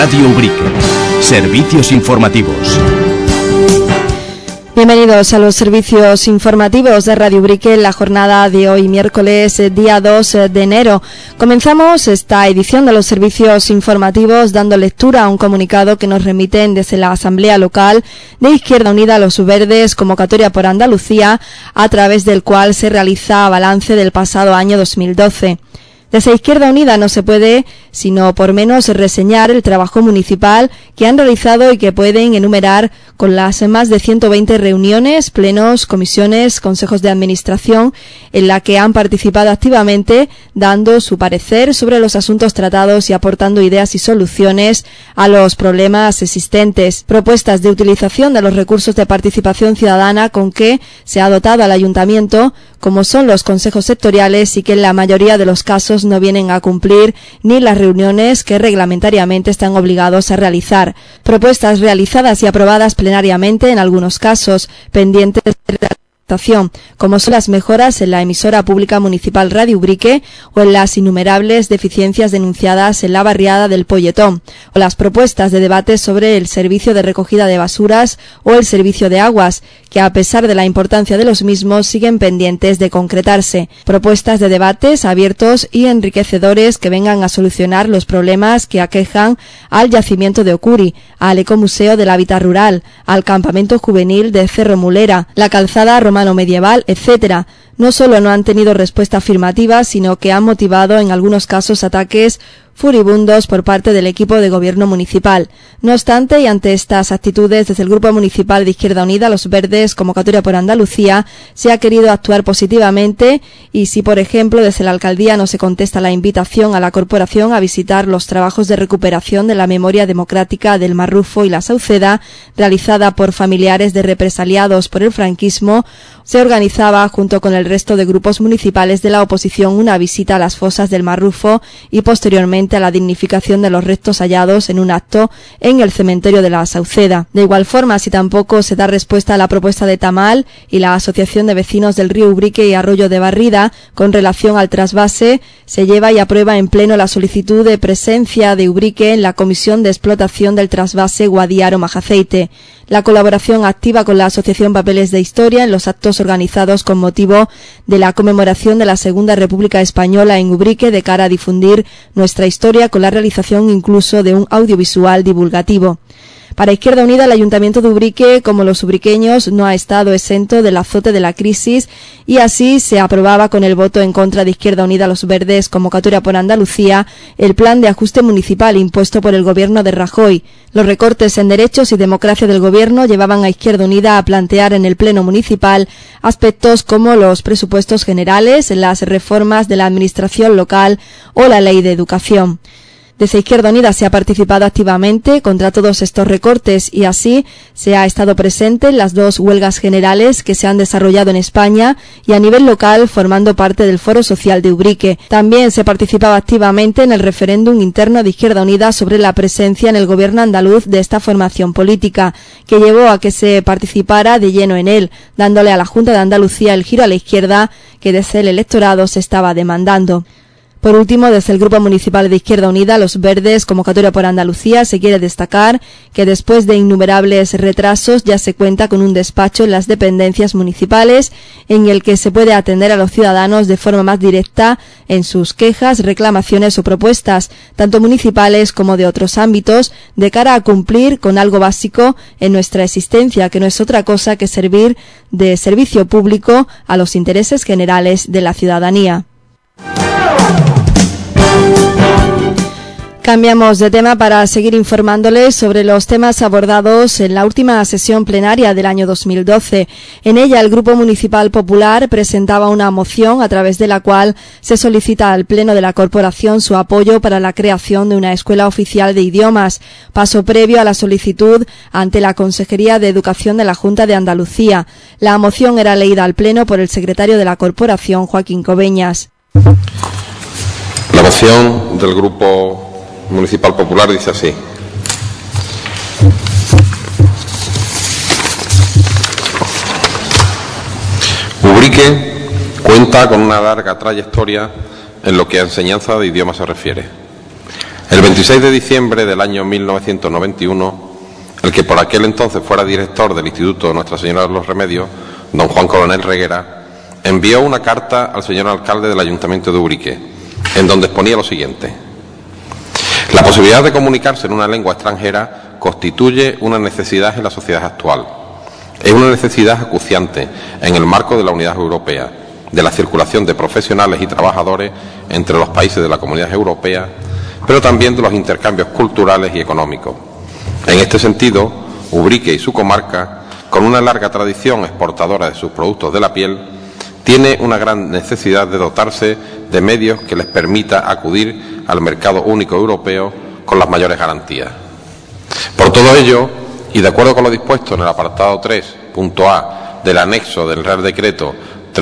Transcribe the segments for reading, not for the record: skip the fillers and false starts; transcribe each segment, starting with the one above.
Radio Ubrique. Servicios informativos. Bienvenidos a los servicios informativos de Radio Ubrique en la jornada de hoy, miércoles, día 2 de enero. Comenzamos esta edición de los servicios informativos dando lectura a un comunicado que nos remiten desde la Asamblea Local de Izquierda Unida Los Verdes, convocatoria por Andalucía, a través del cual se realiza balance del pasado año 2012. Desde Izquierda Unida no se puede, sino por menos, reseñar el trabajo municipal que han realizado y que pueden enumerar con las más de 120 reuniones, plenos, comisiones, consejos de administración, en la que han participado activamente, dando su parecer sobre los asuntos tratados y aportando ideas y soluciones a los problemas existentes. Propuestas de utilización de los recursos de participación ciudadana con que se ha dotado al ayuntamiento, como son los consejos sectoriales, y que en la mayoría de los casos no vienen a cumplir ni las reuniones que reglamentariamente están obligados a realizar. Propuestas realizadas y aprobadas plenariamente en algunos casos, pendientes de realización, como son las mejoras en la emisora pública municipal Radio Ubrique o en las innumerables deficiencias denunciadas en la barriada del Polletón, o las propuestas de debate sobre el servicio de recogida de basuras o el servicio de aguas, que a pesar de la importancia de los mismos siguen pendientes de concretarse. Propuestas de debates abiertos y enriquecedores que vengan a solucionar los problemas que aquejan al yacimiento de Ocuri, al ecomuseo del hábitat rural, al campamento juvenil de Cerro Mulera, la calzada romano-medieval, etcétera. No solo no han tenido respuesta afirmativa, sino que han motivado en algunos casos ataques furibundos por parte del equipo de gobierno municipal. No obstante, y ante estas actitudes, desde el Grupo Municipal de Izquierda Unida Los Verdes, convocatoria por Andalucía, se ha querido actuar positivamente, y si por ejemplo desde la alcaldía no se contesta la invitación a la corporación a visitar los trabajos de recuperación de la memoria democrática del Marrufo y la Sauceda, realizada por familiares de represaliados por el franquismo, se organizaba junto con el resto de grupos municipales de la oposición una visita a las fosas del Marrufo y posteriormente a la dignificación de los restos hallados en un acto en el cementerio de la Sauceda. De igual forma, si tampoco se da respuesta a la propuesta de Tamal y la Asociación de Vecinos del Río Ubrique y Arroyo de Barrida con relación al trasvase, se lleva y aprueba en pleno la solicitud de presencia de Ubrique en la Comisión de Explotación del Trasvase Guadiaro-Majaceite. La colaboración activa con la Asociación Papeles de Historia en los actos organizados con motivo de la conmemoración de la Segunda República Española en Ubrique de cara a difundir nuestra historia con la realización incluso de un audiovisual divulgativo. Para Izquierda Unida, el Ayuntamiento de Ubrique, como los ubriqueños, no ha estado exento del azote de la crisis y así se aprobaba con el voto en contra de Izquierda Unida Los Verdes, convocatoria por Andalucía, el plan de ajuste municipal impuesto por el gobierno de Rajoy. Los recortes en derechos y democracia del gobierno llevaban a Izquierda Unida a plantear en el Pleno Municipal aspectos como los presupuestos generales, las reformas de la administración local o la ley de educación. Desde Izquierda Unida se ha participado activamente contra todos estos recortes y así se ha estado presente en las dos huelgas generales que se han desarrollado en España y a nivel local formando parte del Foro Social de Ubrique. También se participaba activamente en el referéndum interno de Izquierda Unida sobre la presencia en el gobierno andaluz de esta formación política, que llevó a que se participara de lleno en él, dándole a la Junta de Andalucía el giro a la izquierda que desde el electorado se estaba demandando. Por último, desde el Grupo Municipal de Izquierda Unida Los Verdes, convocatoria por Andalucía, se quiere destacar que después de innumerables retrasos ya se cuenta con un despacho en las dependencias municipales en el que se puede atender a los ciudadanos de forma más directa en sus quejas, reclamaciones o propuestas, tanto municipales como de otros ámbitos, de cara a cumplir con algo básico en nuestra existencia, que no es otra cosa que servir de servicio público a los intereses generales de la ciudadanía. Cambiamos de tema para seguir informándoles sobre los temas abordados en la última sesión plenaria del año 2012. En ella, el Grupo Municipal Popular presentaba una moción a través de la cual se solicita al Pleno de la Corporación su apoyo para la creación de una escuela oficial de idiomas, paso previo a la solicitud ante la Consejería de Educación de la Junta de Andalucía. La moción era leída al Pleno por el secretario de la Corporación, Joaquín Cobeñas. La moción del Grupo Municipal Popular dice así: Ubrique cuenta con una larga trayectoria en lo que a enseñanza de idiomas se refiere. El 26 de diciembre del año 1991, el que por aquel entonces fuera director del Instituto Nuestra Señora de los Remedios, don Juan Coronel Reguera, envió una carta al señor alcalde del Ayuntamiento de Ubrique, en donde exponía lo siguiente: la posibilidad de comunicarse en una lengua extranjera constituye una necesidad en la sociedad actual. Es una necesidad acuciante en el marco de la unidad europea, de la circulación de profesionales y trabajadores entre los países de la Comunidad Europea, pero también de los intercambios culturales y económicos. En este sentido, Ubrique y su comarca, con una larga tradición exportadora de sus productos de la piel, tiene una gran necesidad de dotarse de medios que les permita acudir al mercado único europeo con las mayores garantías. Por todo ello, y de acuerdo con lo dispuesto en el apartado 3.a del anexo del Real Decreto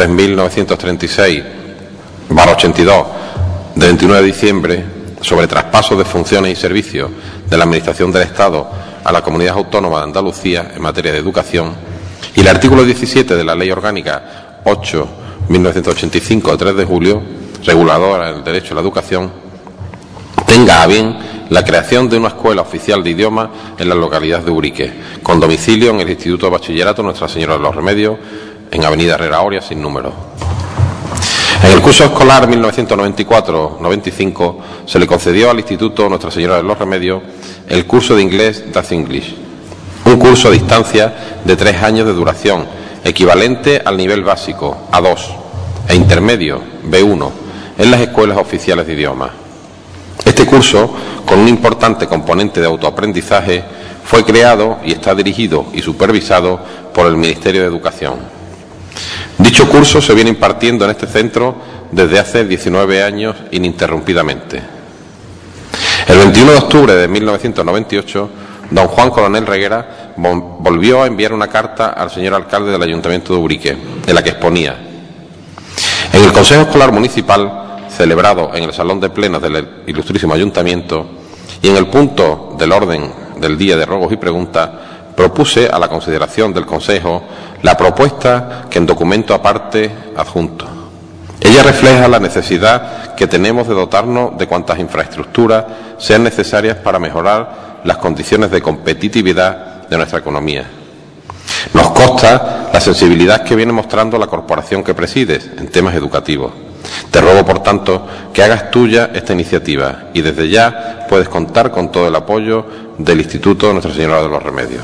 3.936/82 de 29 de diciembre sobre traspaso de funciones y servicios de la Administración del Estado a la Comunidad Autónoma de Andalucía en materia de educación, y el artículo 17 de la Ley Orgánica 8/1985 de 3 de julio, reguladora del derecho a la educación, tenga a bien la creación de una escuela oficial de idiomas en la localidad de Ubrique, con domicilio en el Instituto de Bachillerato Nuestra Señora de los Remedios, en Avenida Herrera Oria, sin número. En el curso escolar 1994-95 se le concedió al Instituto Nuestra Señora de los Remedios el curso de inglés Das English, un curso a distancia de 3 años de duración, equivalente al nivel básico A2 e intermedio B1 en las escuelas oficiales de idiomas. Este curso, con un importante componente de autoaprendizaje, fue creado y está dirigido y supervisado por el Ministerio de Educación. Dicho curso se viene impartiendo en este centro desde hace 19 años ininterrumpidamente. El 21 de octubre de 1998, don Juan Coronel Reguera volvió a enviar una carta al señor alcalde del Ayuntamiento de Ubrique, en la que exponía: en el Consejo Escolar Municipal, celebrado en el Salón de Plenos del Ilustrísimo Ayuntamiento, y en el punto del orden del día de ruegos y preguntas, propuse a la consideración del Consejo la propuesta que en documento aparte adjunto. Ella refleja la necesidad que tenemos de dotarnos de cuantas infraestructuras sean necesarias para mejorar las condiciones de competitividad de nuestra economía. Nos consta la sensibilidad que viene mostrando la corporación que presides en temas educativos. Te ruego, por tanto, que hagas tuya esta iniciativa y desde ya puedes contar con todo el apoyo del Instituto Nuestra Señora de los Remedios.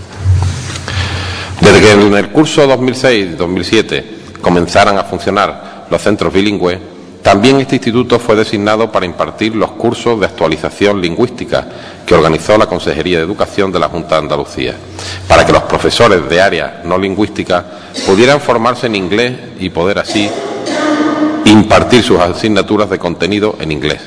Desde que en el curso 2006-2007 comenzaran a funcionar los centros bilingües, también este instituto fue designado para impartir los cursos de actualización lingüística que organizó la Consejería de Educación de la Junta de Andalucía, para que los profesores de área no lingüística pudieran formarse en inglés y poder así impartir sus asignaturas de contenido en inglés.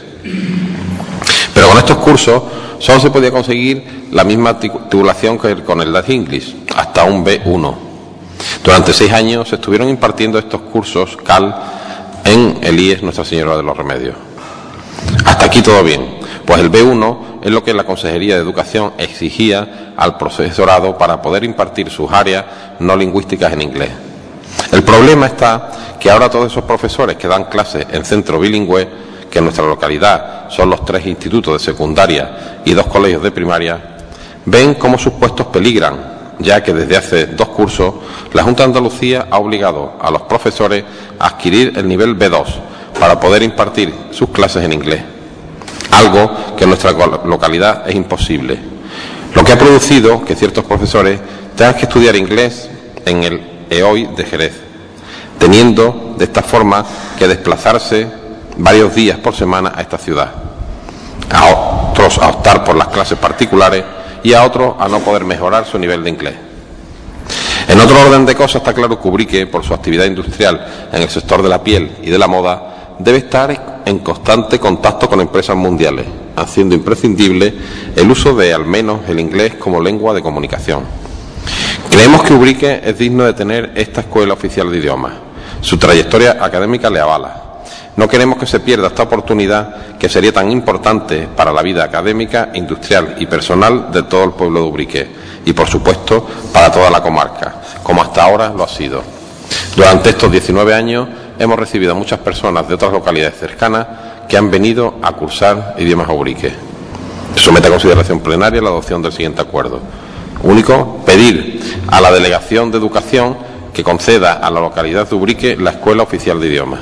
Pero con estos cursos solo se podía conseguir la misma titulación que con el Das English, hasta un B1. Durante 6 años se estuvieron impartiendo estos cursos CAL en el IES Nuestra Señora de los Remedios. Hasta aquí todo bien, pues el B1 es lo que la Consejería de Educación exigía al profesorado para poder impartir sus áreas no lingüísticas en inglés. El problema está que ahora todos esos profesores que dan clases en centro bilingüe, que en nuestra localidad son los 3 institutos de secundaria y 2 colegios de primaria, ven cómo sus puestos peligran, ya que desde hace 2 cursos la Junta de Andalucía ha obligado a los profesores a adquirir el nivel B2 para poder impartir sus clases en inglés, algo que en nuestra localidad es imposible, lo que ha producido que ciertos profesores tengan que estudiar inglés en el EOI de Jerez, teniendo de esta forma que desplazarse varios días por semana a esta ciudad, a otros a optar por las clases particulares y a otros a no poder mejorar su nivel de inglés. En otro orden de cosas, está claro que Ubrique, por su actividad industrial en el sector de la piel y de la moda, debe estar en constante contacto con empresas mundiales, haciendo imprescindible el uso de al menos el inglés como lengua de comunicación. Creemos que Ubrique es digno de tener esta escuela oficial de idiomas. Su trayectoria académica le avala. No queremos que se pierda esta oportunidad que sería tan importante para la vida académica, industrial y personal de todo el pueblo de Ubrique y, por supuesto, para toda la comarca, como hasta ahora lo ha sido. Durante estos 19 años hemos recibido a muchas personas de otras localidades cercanas que han venido a cursar idiomas a Ubrique. Somete a consideración plenaria la adopción del siguiente acuerdo. Único, pedir a la Delegación de Educación que conceda a la localidad de Ubrique la Escuela Oficial de Idiomas.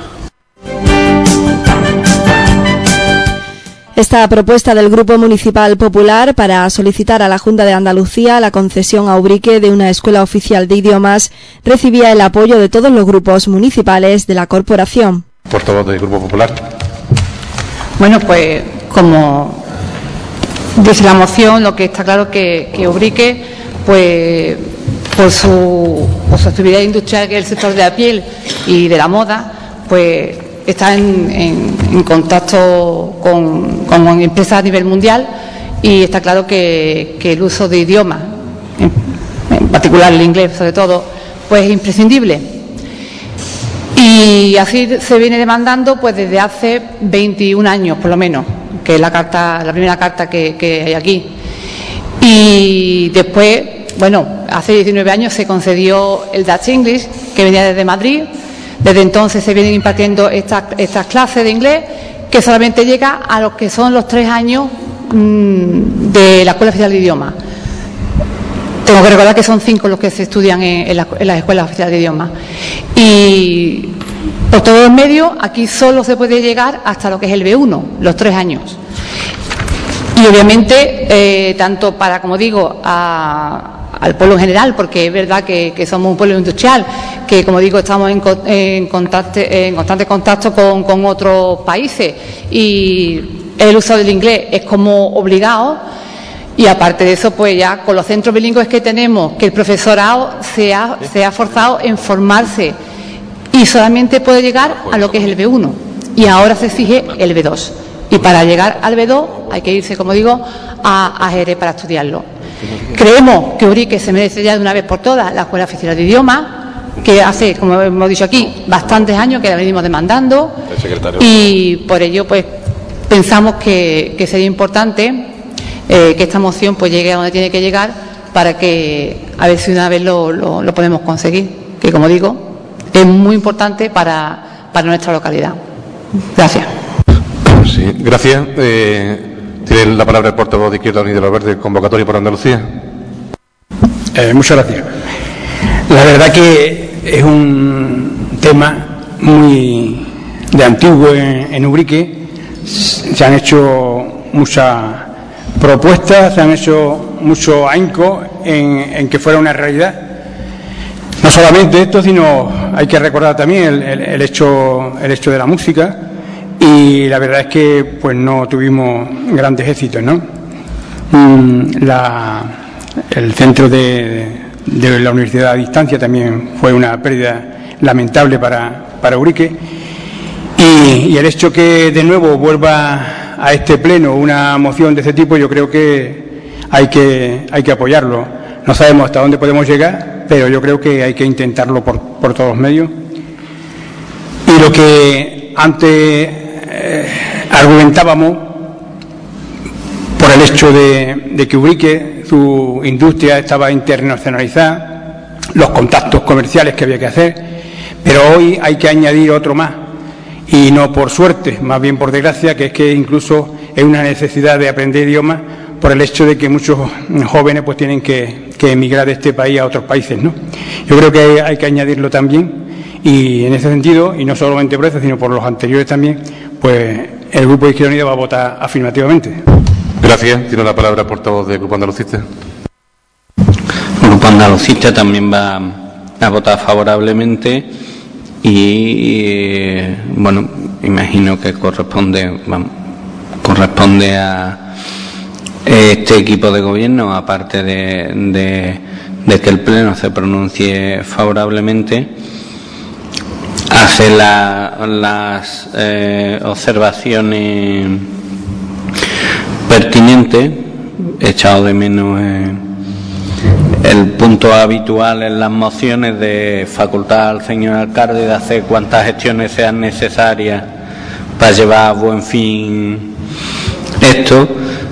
Esta propuesta del Grupo Municipal Popular para solicitar a la Junta de Andalucía la concesión a Ubrique de una escuela oficial de idiomas recibía el apoyo de todos los grupos municipales de la corporación. Portavoz del Grupo Popular. Bueno, pues como dice la moción, lo que está claro que Ubrique, pues por su actividad industrial, que es el sector de la piel y de la moda, pues está en contacto con empresas a nivel mundial, y está claro que el uso de idiomas, en particular el inglés sobre todo, pues es imprescindible. Y así se viene demandando pues desde hace 21 años por lo menos, que es la primera carta que hay aquí. Y después, bueno, hace 19 años se concedió el Dutch English, que venía desde Madrid. Desde entonces se vienen impartiendo estas clases de inglés, que solamente llega a los que son los 3 años de la Escuela Oficial de Idiomas. Tengo que recordar que son 5 los que se estudian en las escuelas oficiales de idiomas. Y por todos los medios, aquí solo se puede llegar hasta lo que es el B1, los 3 años. Y obviamente, tanto para, como digo, al pueblo en general, porque es verdad que somos un pueblo industrial, que, como digo, estamos en constante contacto con otros países, y el uso del inglés es como obligado. Y aparte de eso, pues ya con los centros bilingües que tenemos, que el profesorado se ha forzado en formarse y solamente puede llegar a lo que es el B1, y ahora se exige el B2, y para llegar al B2 hay que irse, como digo, a Jerez para estudiarlo. Creemos que Ubrique se merece ya de una vez por todas la Escuela Oficial de Idiomas, que hace, como hemos dicho aquí, bastantes años que la venimos demandando, y por ello pues pensamos que sería importante que esta moción pues llegue a donde tiene que llegar, para que a ver si una vez lo podemos conseguir, que, como digo, es muy importante para nuestra localidad. Gracias. Sí, gracias. Tiene la palabra el portavoz de Izquierda Unida y de los Verdes, convocatoria por Andalucía. Muchas gracias. La verdad que es un tema muy de antiguo en Ubrique. Se han hecho muchas propuestas, se han hecho mucho ahínco en que fuera una realidad. No solamente esto, sino hay que recordar también el hecho de la música, y la verdad es que pues no tuvimos grandes éxitos, ¿no? El centro de la universidad a distancia también fue una pérdida lamentable para Ubrique, y el hecho que de nuevo vuelva a este pleno una moción de este tipo, yo creo que hay que apoyarlo. No sabemos hasta dónde podemos llegar, pero yo creo que hay que intentarlo por todos los medios. Y lo que antes argumentábamos, por el hecho de que Ubrique, su industria estaba internacionalizada, los contactos comerciales que había que hacer, pero hoy hay que añadir otro más, y no por suerte, más bien por desgracia, que es que incluso es una necesidad de aprender idiomas, por el hecho de que muchos jóvenes pues tienen que emigrar de este país a otros países, ¿no? Yo creo que hay que añadirlo también, y en ese sentido, y no solamente por eso, sino por los anteriores también, pues el Grupo de Izquierda Unida va a votar afirmativamente. Gracias. Tiene la palabra el portavoz del Grupo Andalucista. El Grupo Andalucista también va a votar favorablemente, y bueno, imagino que corresponde a este equipo de gobierno, aparte de que el Pleno se pronuncie favorablemente, hace las observaciones pertinentes. He echado de menos el punto habitual en las mociones de facultar al señor alcalde de hacer cuantas gestiones sean necesarias para llevar a buen fin esto.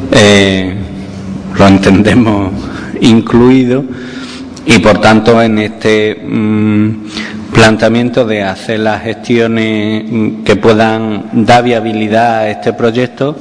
Lo entendemos incluido, y por tanto en este planteamiento de hacer las gestiones que puedan dar viabilidad a este proyecto.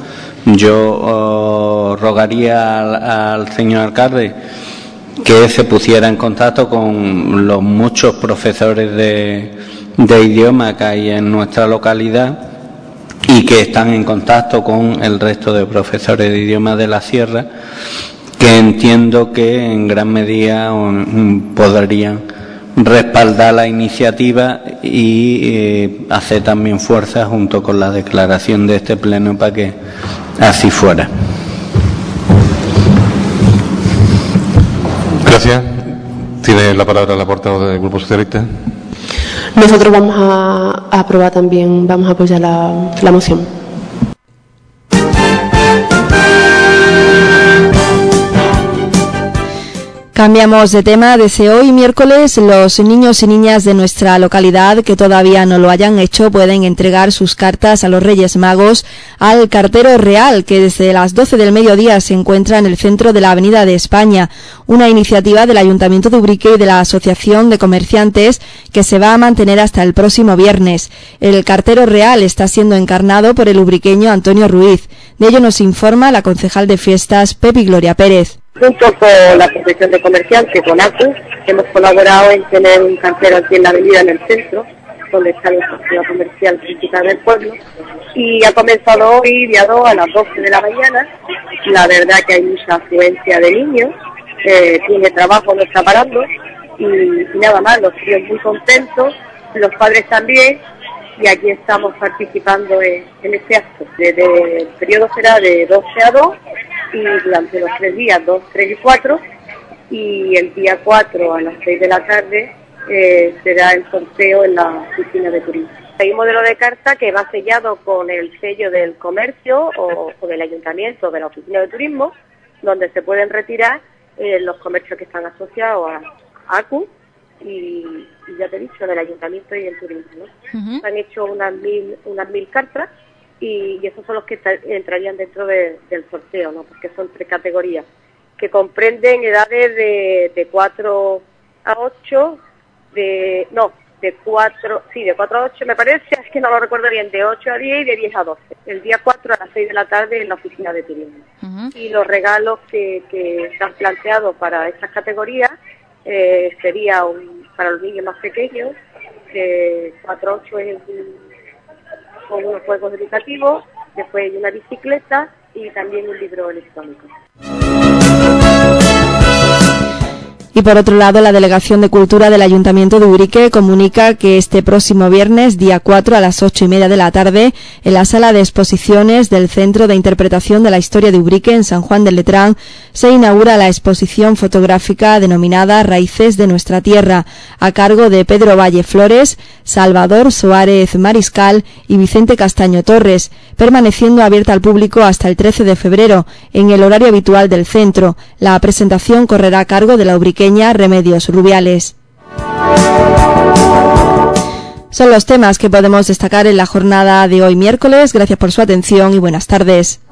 Yo rogaría al señor alcalde que se pusiera en contacto con los muchos profesores de idioma que hay en nuestra localidad y que están en contacto con el resto de profesores de idioma de la sierra, que entiendo que en gran medida podrían respaldar la iniciativa y hacer también fuerza junto con la declaración de este pleno para que así fuera. Gracias. Tiene la palabra la portavoz del Grupo Socialista. Nosotros vamos a aprobar también, vamos a apoyar la moción. Cambiamos de tema. Desde hoy miércoles, los niños y niñas de nuestra localidad que todavía no lo hayan hecho pueden entregar sus cartas a los Reyes Magos al cartero real, que desde las 12 del mediodía se encuentra en el centro de la Avenida de España, una iniciativa del Ayuntamiento de Ubrique y de la Asociación de Comerciantes que se va a mantener hasta el próximo viernes. El cartero real está siendo encarnado por el ubriqueño Antonio Ruiz. De ello nos informa la concejal de fiestas Pepi Gloria Pérez. Junto con la Asociación de Comerciantes, con ACU, hemos colaborado en tener un cartero aquí en la avenida, en el centro, donde está la actividad comercial principal del pueblo, y ha comenzado hoy, día 2, a las 12 de la mañana. La verdad que hay mucha afluencia de niños, tiene trabajo, no está parando, y nada más, los tíos muy contentos, los padres también, y aquí estamos participando en este acto. Desde el periodo será de 12 a 2, y durante los 3 días, 2, 3 y 4, y el día 4 a las 6 de la tarde será el sorteo en la oficina de turismo. Hay un modelo de carta que va sellado con el sello del comercio o del ayuntamiento, de la oficina de turismo, donde se pueden retirar los comercios que están asociados a ACU y ya te he dicho, del ayuntamiento y el turismo, ¿no? Han hecho unas 1000 cartas, y esos son los que entrarían dentro del sorteo, ¿no? Porque son 3 categorías que comprenden edades de 4 a 8, de 4 a 8 me parece, es que no lo recuerdo bien, de 8 a 10 y de 10 a 12. El día 4 a las 6 de la tarde en la oficina de turismo. Y los regalos que se han planteado para estas categorías sería para los niños más pequeños, 4 a 8 es con unos juegos educativos, después una bicicleta y también un libro electrónico. Y por otro lado, la Delegación de Cultura del Ayuntamiento de Ubrique comunica que este próximo viernes, día 4, a las 8:30 de la tarde, en la sala de exposiciones del Centro de Interpretación de la Historia de Ubrique, en San Juan del Letrán, se inaugura la exposición fotográfica denominada Raíces de nuestra Tierra, a cargo de Pedro Valle Flores, Salvador Suárez Mariscal y Vicente Castaño Torres, permaneciendo abierta al público hasta el 13 de febrero, en el horario habitual del centro. La presentación correrá a cargo de la ubriqueña Remedios Rubiales. Son los temas que podemos destacar en la jornada de hoy miércoles. Gracias por su atención y buenas tardes.